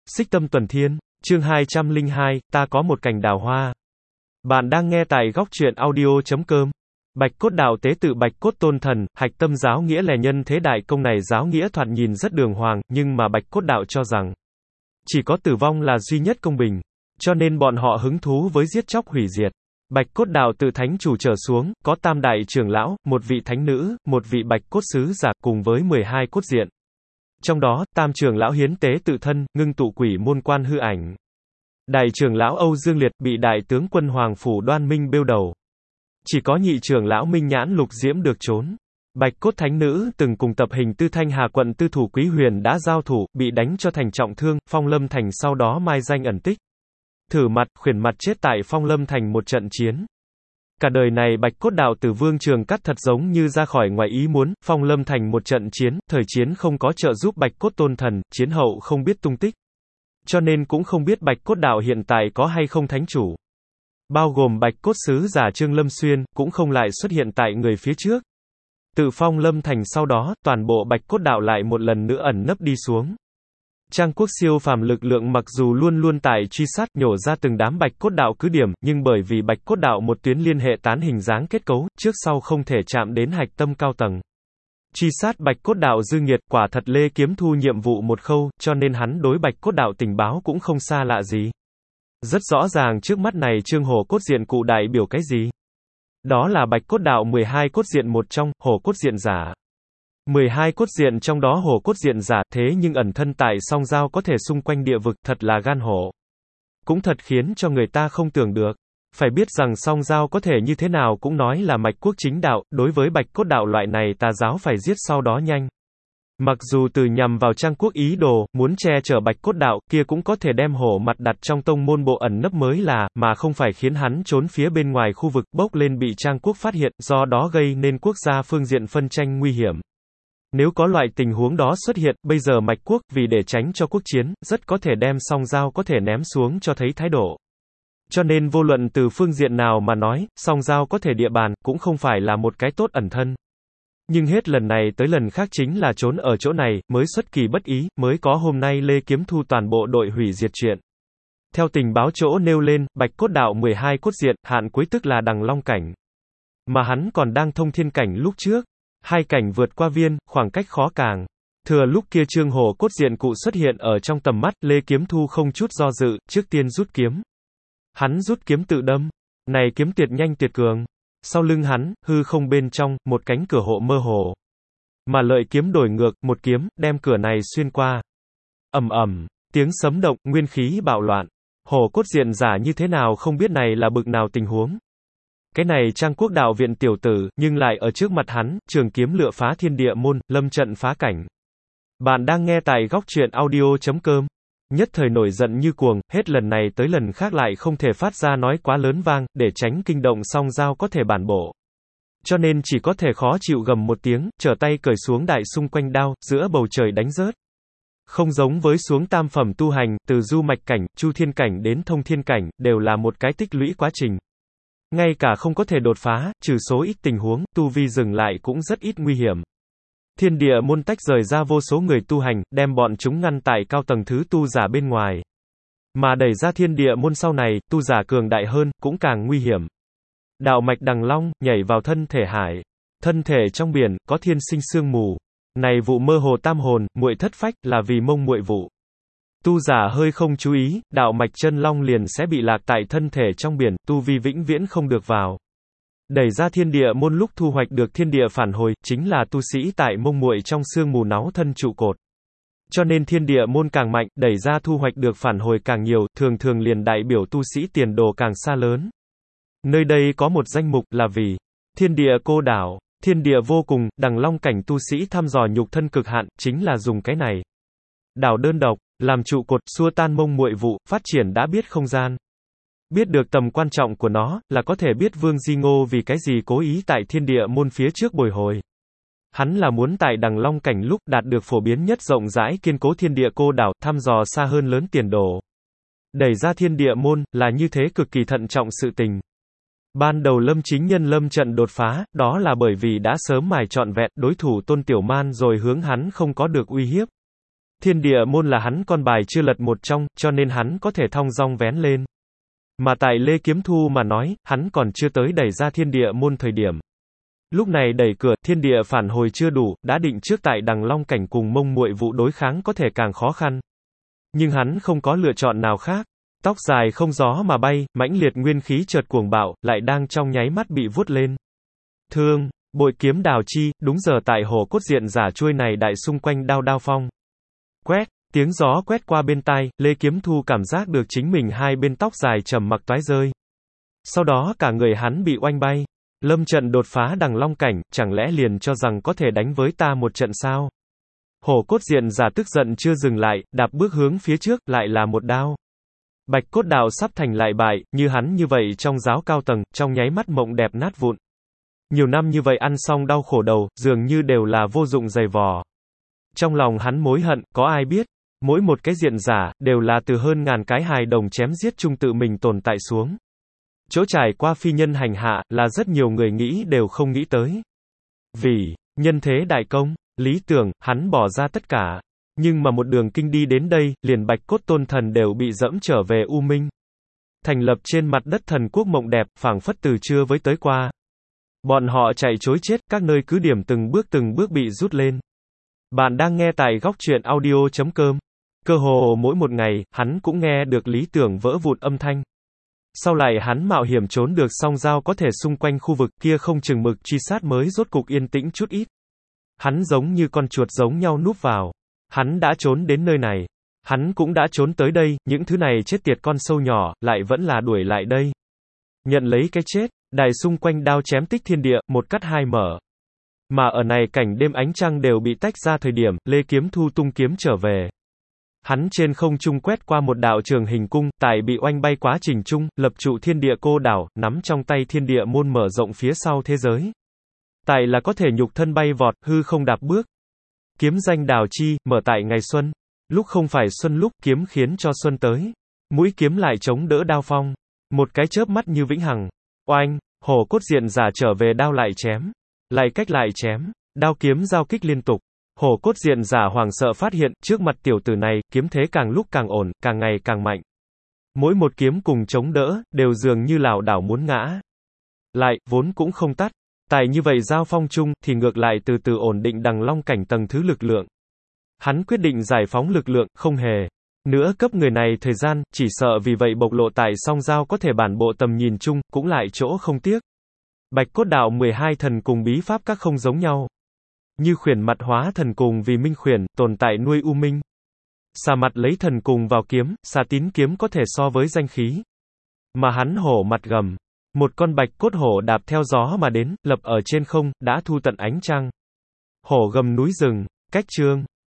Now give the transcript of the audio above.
Xích Tâm Tuần Thiên, chương 202, ta có một cành đào hoa. Bạn đang nghe tại góc truyện audio.com. Bạch Cốt Đạo tế tự Bạch Cốt Tôn Thần, hạch tâm giáo nghĩa lè nhân thế đại công này giáo nghĩa thoạt nhìn rất đường hoàng, nhưng mà Bạch Cốt Đạo cho rằng chỉ có tử vong là duy nhất công bình, cho nên bọn họ hứng thú với giết chóc hủy diệt. Bạch Cốt Đạo từ thánh chủ trở xuống, có tam đại trưởng lão, một vị thánh nữ, một vị bạch cốt sứ giả cùng với 12 cốt diện. Trong đó, tam trưởng lão hiến tế tự thân, ngưng tụ quỷ môn quan hư ảnh. Đại trưởng lão Âu Dương Liệt bị đại tướng quân Hoàng Phủ Đoan Minh bêu đầu. Chỉ có nhị trưởng lão Minh Nhãn Lục Diễm được trốn. Bạch cốt thánh nữ từng cùng tập hình Tư Thanh Hà quận tư thủ Quý Huyền đã giao thủ, bị đánh cho thành trọng thương, Phong Lâm Thành sau đó mai danh ẩn tích. Thử mặt, khuyển mặt chết tại Phong Lâm Thành một trận chiến. Cả đời này Bạch Cốt Đạo từ Vương Trường Cắt thật giống như ra khỏi ngoài ý muốn, Phong Lâm Thành một trận chiến, thời chiến không có trợ giúp Bạch Cốt Tôn Thần, chiến hậu không biết tung tích. Cho nên cũng không biết Bạch Cốt Đạo hiện tại có hay không thánh chủ. Bao gồm Bạch Cốt Sứ giả Trương Lâm Xuyên, cũng không lại xuất hiện tại người phía trước. Từ Phong Lâm Thành sau đó, toàn bộ Bạch Cốt Đạo lại một lần nữa ẩn nấp đi xuống. Trang quốc siêu phàm lực lượng mặc dù luôn luôn tại truy sát nhổ ra từng đám Bạch Cốt Đạo cứ điểm, nhưng bởi vì Bạch Cốt Đạo một tuyến liên hệ tán hình dáng kết cấu, trước sau không thể chạm đến hạch tâm cao tầng. Truy sát Bạch Cốt Đạo dư nghiệt, quả thật Lê Kiếm Thu nhiệm vụ một khâu, cho nên hắn đối Bạch Cốt Đạo tình báo cũng không xa lạ gì. Rất rõ ràng trước mắt này Trương Hổ Cốt Diện cụ đại biểu cái gì? Đó là Bạch Cốt Đạo 12 cốt diện một trong, Hổ Cốt Diện giả. 12 cốt diện trong đó Hổ Cốt Diện giả, thế nhưng ẩn thân tại song giao có thể xung quanh địa vực, thật là gan hổ. Cũng thật khiến cho người ta không tưởng được. Phải biết rằng song giao có thể như thế nào cũng nói là mạch quốc chính đạo, đối với Bạch Cốt Đạo loại này tà giáo phải giết sau đó nhanh. Mặc dù từ nhằm vào Trang quốc ý đồ, muốn che chở Bạch Cốt Đạo, kia cũng có thể đem hổ mặt đặt trong tông môn bộ ẩn nấp mới là, mà không phải khiến hắn trốn phía bên ngoài khu vực, bốc lên bị Trang quốc phát hiện, do đó gây nên quốc gia phương diện phân tranh nguy hiểm. Nếu có loại tình huống đó xuất hiện, bây giờ Mạch quốc, vì để tránh cho quốc chiến, rất có thể đem song giao có thể ném xuống cho thấy thái độ. Cho nên vô luận từ phương diện nào mà nói, song giao có thể địa bàn, cũng không phải là một cái tốt ẩn thân. Nhưng hết lần này tới lần khác chính là trốn ở chỗ này, mới xuất kỳ bất ý, mới có hôm nay Lê Kiếm Thu toàn bộ đội hủy diệt chuyện. Theo tình báo chỗ nêu lên, Bạch Cốt Đạo 12 cốt diện, hạn cuối tức là Đằng Long cảnh. Mà hắn còn đang thông thiên cảnh lúc trước. Hai cảnh vượt qua viên, khoảng cách khó càng. Thừa lúc kia Trương Hổ Cốt Diện cụ xuất hiện ở trong tầm mắt, Lê Kiếm Thu không chút do dự, trước tiên rút kiếm. Hắn rút kiếm tự đâm. Này kiếm tuyệt nhanh tuyệt cường. Sau lưng hắn, hư không bên trong, một cánh cửa hộ mơ hồ. Mà lợi kiếm đổi ngược, một kiếm, đem cửa này xuyên qua. Ầm ầm, tiếng sấm động, nguyên khí bạo loạn. Hổ Cốt Diện giả như thế nào không biết này là bực nào tình huống. Cái này Trang quốc đạo viện tiểu tử, nhưng lại ở trước mặt hắn, trường kiếm lựa phá thiên địa môn, lâm trận phá cảnh. Bạn đang nghe tại góc truyện audio.com. Nhất thời nổi giận như cuồng, hết lần này tới lần khác lại không thể phát ra nói quá lớn vang, để tránh kinh động song giao có thể bản bổ. Cho nên chỉ có thể khó chịu gầm một tiếng, trở tay cởi xuống đại xung quanh đao, giữa bầu trời đánh rớt. Không giống với xuống tam phẩm tu hành, từ du mạch cảnh, chu thiên cảnh đến thông thiên cảnh, đều là một cái tích lũy quá trình. Ngay cả không có thể đột phá, trừ số ít tình huống, tu vi dừng lại cũng rất ít nguy hiểm. Thiên địa môn tách rời ra vô số người tu hành, đem bọn chúng ngăn tại cao tầng thứ tu giả bên ngoài. Mà đẩy ra thiên địa môn sau này, tu giả cường đại hơn, cũng càng nguy hiểm. Đạo mạch Đằng Long, nhảy vào thân thể hải. Thân thể trong biển, có thiên sinh sương mù. Này vụ mơ hồ tam hồn, muội thất phách, là vì mông muội vụ. Tu giả hơi không chú ý, đạo mạch chân long liền sẽ bị lạc tại thân thể trong biển, tu vi vĩnh viễn không được vào. Đẩy ra thiên địa môn lúc thu hoạch được thiên địa phản hồi, chính là tu sĩ tại mông muội trong sương mù náu thân trụ cột. Cho nên thiên địa môn càng mạnh, đẩy ra thu hoạch được phản hồi càng nhiều, thường thường liền đại biểu tu sĩ tiền đồ càng xa lớn. Nơi đây có một danh mục là vì thiên địa cô đảo, thiên địa vô cùng, Đằng Long cảnh tu sĩ thăm dò nhục thân cực hạn, chính là dùng cái này. Đảo đơn độc, làm trụ cột, xua tan mông muội vụ, phát triển đã biết không gian. Biết được tầm quan trọng của nó, là có thể biết Vương Di Ngô vì cái gì cố ý tại thiên địa môn phía trước bồi hồi. Hắn là muốn tại Đằng Long cảnh lúc đạt được phổ biến nhất rộng rãi kiên cố thiên địa cô đảo, thăm dò xa hơn lớn tiền đồ. Đẩy ra thiên địa môn, là như thế cực kỳ thận trọng sự tình. Ban đầu Lâm Chính Nhân lâm trận đột phá, đó là bởi vì đã sớm mài trọn vẹn đối thủ Tôn Tiểu Man rồi hướng hắn không có được uy hiếp. Thiên địa môn là hắn con bài chưa lật một trong, cho nên hắn có thể thong dong vén lên. Mà tại Lê Kiếm Thu mà nói, hắn còn chưa tới đẩy ra thiên địa môn thời điểm. Lúc này đẩy cửa, thiên địa phản hồi chưa đủ, đã định trước tại Đằng Long cảnh cùng Mông Muội vụ đối kháng có thể càng khó khăn. Nhưng hắn không có lựa chọn nào khác. Tóc dài không gió mà bay, mãnh liệt nguyên khí chợt cuồng bạo, lại đang trong nháy mắt bị vuốt lên. Thương, bội kiếm đào chi, đúng giờ tại hổ cốt diện giả chuôi này đại xung quanh đao đao phong. Quét, tiếng gió quét qua bên tai, Lê Kiếm Thu cảm giác được chính mình hai bên tóc dài trầm mặc toái rơi. Sau đó cả người hắn bị oanh bay. Lâm trận đột phá Đằng Long cảnh, chẳng lẽ liền cho rằng có thể đánh với ta một trận sao? Hổ cốt diện giả tức giận chưa dừng lại, đạp bước hướng phía trước, lại là một đao. Bạch cốt đạo sắp thành lại bại, như hắn như vậy trong giáo cao tầng, trong nháy mắt mộng đẹp nát vụn. Nhiều năm như vậy ăn xong đau khổ đầu, dường như đều là vô dụng dày vò. Trong lòng hắn mối hận, có ai biết, mỗi một cái diện giả, đều là từ hơn ngàn cái hài đồng chém giết chung tự mình tồn tại xuống. Chỗ trải qua phi nhân hành hạ, là rất nhiều người nghĩ đều không nghĩ tới. Vì, nhân thế đại công, lý tưởng, hắn bỏ ra tất cả. Nhưng mà một đường kinh đi đến đây, liền Bạch Cốt Tôn Thần đều bị dẫm trở về U Minh. Thành lập trên mặt đất thần quốc mộng đẹp, phảng phất từ chưa với tới qua. Bọn họ chạy trối chết, các nơi cứ điểm từng bước bị rút lên. Bạn đang nghe tại góc truyện audio.com. Cơ hồ mỗi một ngày, hắn cũng nghe được lý tưởng vỡ vụn âm thanh. Sau lại hắn mạo hiểm trốn được song dao có thể xung quanh khu vực kia không chừng mực truy sát mới rốt cục yên tĩnh chút ít. Hắn giống như con chuột giống nhau núp vào. Hắn đã trốn đến nơi này. Hắn cũng đã trốn tới đây, những thứ này chết tiệt con sâu nhỏ, lại vẫn là đuổi lại đây. Nhận lấy cái chết, đài xung quanh đao chém tích thiên địa, một cắt hai mở. Mà ở này cảnh đêm ánh trăng đều bị tách ra thời điểm, Lê Kiếm Thu tung kiếm trở về. Hắn trên không trung quét qua một đạo trường hình cung, tại bị oanh bay quá trình trung, lập trụ thiên địa cô đảo, nắm trong tay thiên địa môn mở rộng phía sau thế giới. Tại là có thể nhục thân bay vọt, hư không đạp bước. Kiếm danh đào chi, mở tại ngày xuân. Lúc không phải xuân lúc, kiếm khiến cho xuân tới. Mũi kiếm lại chống đỡ đao phong. Một cái chớp mắt như vĩnh hằng. Oanh, hổ cốt diện giả trở về đao lại chém. Lại cách lại chém. Đao kiếm giao kích liên tục. Hổ cốt diện giả hoảng sợ phát hiện, trước mặt tiểu tử này, kiếm thế càng lúc càng ổn, càng ngày càng mạnh. Mỗi một kiếm cùng chống đỡ, đều dường như lảo đảo muốn ngã. Lại, vốn cũng không tắt. Tại như vậy giao phong chung, thì ngược lại từ từ ổn định Đằng Long cảnh tầng thứ lực lượng. Hắn quyết định giải phóng lực lượng, không hề nữa cấp người này thời gian, chỉ sợ vì vậy bộc lộ tại song giao có thể bản bộ tầm nhìn chung, cũng lại chỗ không tiếc. Bạch cốt đạo 12 thần cùng bí pháp các không giống nhau. Như khuyển mặt hóa thần cùng vì minh khuyển, tồn tại nuôi u minh. Xà mặt lấy thần cùng vào kiếm, xà tín kiếm có thể so với danh khí. Mà hắn hổ mặt gầm. Một con bạch cốt hổ đạp theo gió mà đến, lập ở trên không, đã thu tận ánh trăng. Hổ gầm núi rừng, cách trương.